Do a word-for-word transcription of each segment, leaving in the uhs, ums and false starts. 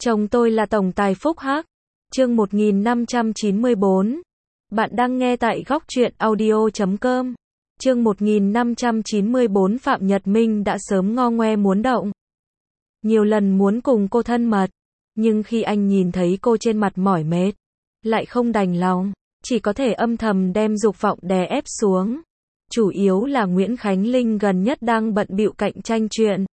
Chồng tôi là tổng tài Phúc Hắc. Chương một nghìn năm trăm chín mươi bốn. Bạn đang nghe tại góc truyện audio chấm com. Chương một nghìn năm trăm chín mươi bốn. Phạm Nhật Minh đã sớm ngo ngoe muốn động. Nhiều lần muốn cùng cô thân mật, nhưng khi anh nhìn thấy cô trên mặt mỏi mệt, lại không đành lòng, chỉ có thể âm thầm đem dục vọng đè ép xuống. Chủ yếu là Nguyễn Khánh Linh gần nhất đang bận bịu cạnh tranh chuyện.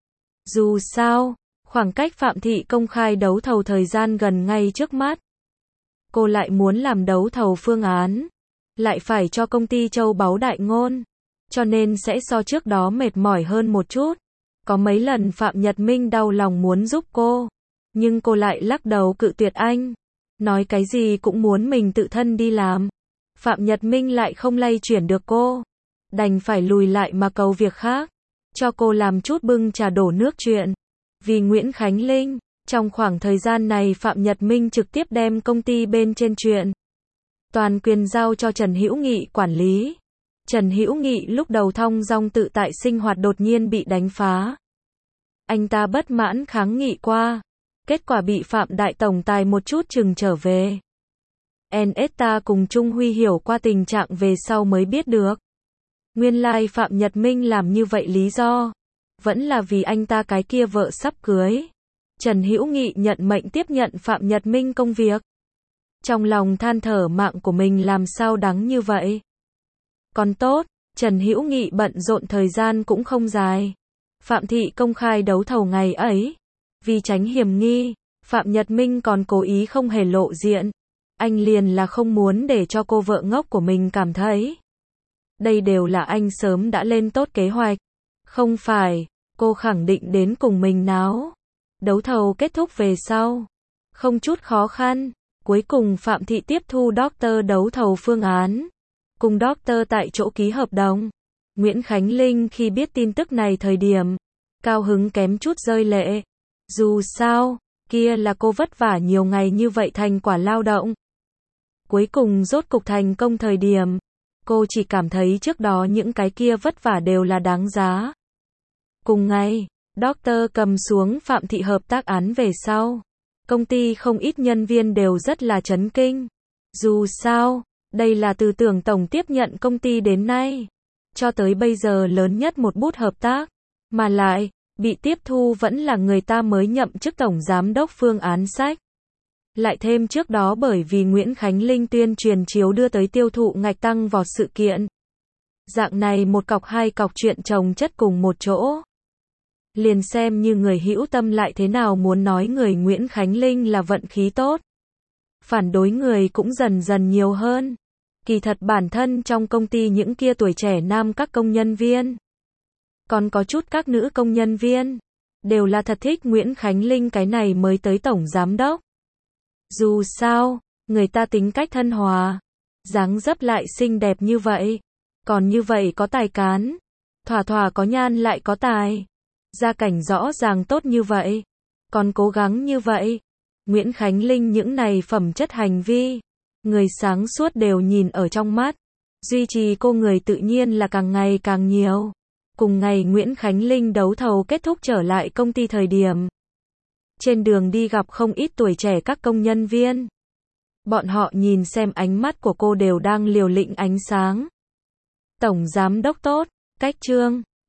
Dù sao, khoảng cách Phạm Thị công khai đấu thầu thời gian gần ngay trước mắt. Cô lại muốn làm đấu thầu phương án, lại phải cho công ty Châu Báu Đại Ngôn, cho nên sẽ so trước đó mệt mỏi hơn một chút. Có mấy lần Phạm Nhật Minh đau lòng muốn giúp cô, nhưng cô lại lắc đầu cự tuyệt anh, nói cái gì cũng muốn mình tự thân đi làm. Phạm Nhật Minh lại không lay chuyển được cô, đành phải lùi lại mà cầu việc khác, cho cô làm chút bưng trà đổ nước chuyện. Vì Nguyễn Khánh Linh, trong khoảng thời gian này Phạm Nhật Minh trực tiếp đem công ty bên trên chuyện toàn quyền giao cho Trần Hữu Nghị quản lý. Trần Hữu Nghị lúc đầu thong dong tự tại sinh hoạt đột nhiên bị đánh phá. Anh ta bất mãn kháng nghị qua, kết quả bị Phạm Đại Tổng Tài một chút chừng trở về. Nesta cùng Trung Huy hiểu qua tình trạng về sau mới biết được. Nguyên lai Phạm Nhật Minh làm như vậy lý do vẫn là vì anh ta cái kia vợ sắp cưới. Trần Hữu Nghị nhận mệnh tiếp nhận Phạm Nhật Minh công việc. Trong lòng than thở mạng của mình làm sao đắng như vậy. Còn tốt, Trần Hữu Nghị bận rộn thời gian cũng không dài. Phạm Thị công khai đấu thầu ngày ấy. Vì tránh hiểm nghi, Phạm Nhật Minh còn cố ý không hề lộ diện. Anh liền là không muốn để cho cô vợ ngốc của mình cảm thấy. Đây đều là anh sớm đã lên tốt kế hoạch. Không phải, cô khẳng định đến cùng mình náo. Đấu thầu kết thúc về sau, không chút khó khăn, cuối cùng Phạm Thị tiếp thu Doctor đấu thầu phương án, cùng Doctor tại chỗ ký hợp đồng. Nguyễn Khánh Linh khi biết tin tức này thời điểm, cao hứng kém chút rơi lệ. Dù sao, kia là cô vất vả nhiều ngày như vậy thành quả lao động. Cuối cùng rốt cục thành công thời điểm, cô chỉ cảm thấy trước đó những cái kia vất vả đều là đáng giá. Cùng ngày, Doctor cầm xuống Phạm Thị hợp tác án về sau. Công ty không ít nhân viên đều rất là chấn kinh. Dù sao, đây là từ tưởng tổng tiếp nhận công ty đến nay, cho tới bây giờ lớn nhất một bút hợp tác. Mà lại, bị tiếp thu vẫn là người ta mới nhậm chức tổng giám đốc phương án sách. Lại thêm trước đó bởi vì Nguyễn Khánh Linh tuyên truyền chiếu đưa tới tiêu thụ ngạch tăng vọt sự kiện. Dạng này một cọc hai cọc chuyện chồng chất cùng một chỗ. Liền xem như người hữu tâm lại thế nào muốn nói người Nguyễn Khánh Linh là vận khí tốt. Phản đối người cũng dần dần nhiều hơn. Kỳ thật bản thân trong công ty những kia tuổi trẻ nam các công nhân viên, còn có chút các nữ công nhân viên, đều là thật thích Nguyễn Khánh Linh cái này mới tới tổng giám đốc. Dù sao, người ta tính cách thân hòa, dáng dấp lại xinh đẹp như vậy, còn như vậy có tài cán, thỏa thỏa có nhan lại có tài, gia cảnh rõ ràng tốt như vậy, còn cố gắng như vậy. Nguyễn Khánh Linh những này phẩm chất hành vi, người sáng suốt đều nhìn ở trong mắt. Duy trì cô người tự nhiên là càng ngày càng nhiều. Cùng ngày Nguyễn Khánh Linh đấu thầu kết thúc trở lại công ty thời điểm. Trên đường đi gặp không ít tuổi trẻ các công nhân viên. Bọn họ nhìn xem ánh mắt của cô đều đang liều lĩnh ánh sáng. Tổng giám đốc tốt, cách trương,